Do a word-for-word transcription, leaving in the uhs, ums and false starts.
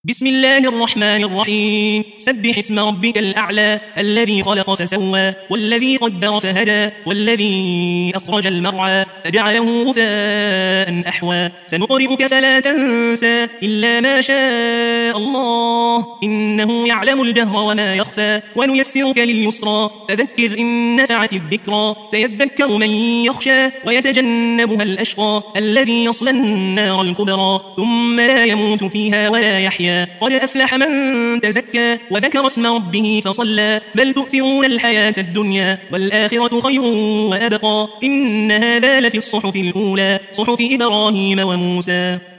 بسم الله الرحمن الرحيم. سبح اسم ربك الأعلى الذي خلق فسوى والذي قدر فهدى والذي أخرج المرعى فجعله غثاء أحوى سنقرئك فلا تنسى إلا ما شاء الله إنه يعلم الجهر وما يخفى ونيسرك لليسرى فذكر إن نفعت الذكرى سيذكر من يخشى ويتجنبها الأشقى الذي يصلى النار الكبرى ثم لا يموت فيها ولا يحيا قد أفلح من تزكى وذكر اسم ربه فصلى بل تؤثرون الحياة الدنيا والآخرة خير وأبقى إن هذا لفي الصحف الأولى صحف إبراهيم وموسى.